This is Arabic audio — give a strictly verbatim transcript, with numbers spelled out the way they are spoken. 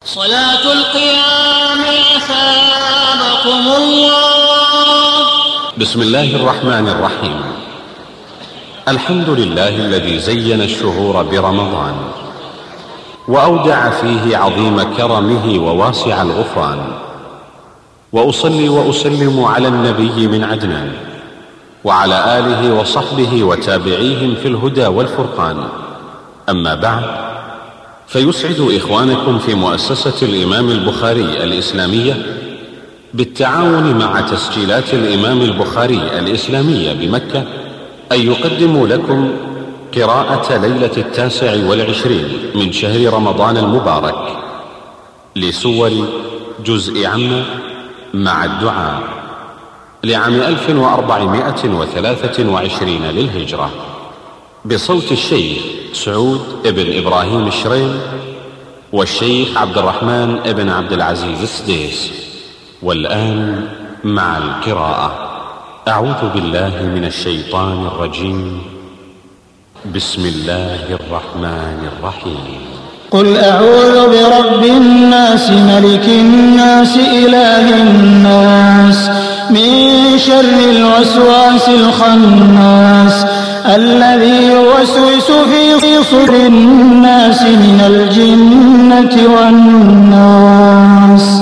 صلاة القيام أثابكم الله. بسم الله الرحمن الرحيم. الحمد لله الذي زين الشهور برمضان وأودع فيه عظيم كرمه وواسع الغفران، وأصلي وأسلم على النبي من عدنان وعلى آله وصحبه وتابعيهم في الهدى والفرقان. أما بعد، فيسعد إخوانكم في مؤسسة الإمام البخاري الإسلامية بالتعاون مع تسجيلات الإمام البخاري الإسلامية بمكة أن يقدموا لكم قراءة ليلة التاسع والعشرين من شهر رمضان المبارك لسور جزء عم مع الدعاء لعام ألف وأربعمائة وثلاثة وعشرين للهجرة، بصوت الشيخ سعود ابن إبراهيم الشريم والشيخ عبد الرحمن ابن عبد العزيز السديس. والآن مع القراءة. أعوذ بالله من الشيطان الرجيم. بسم الله الرحمن الرحيم. قل أعوذ برب الناس ملك الناس إله الناس من شر الوسواس الخناس الذي يوسوس في صدور الناس من الجنة والناس.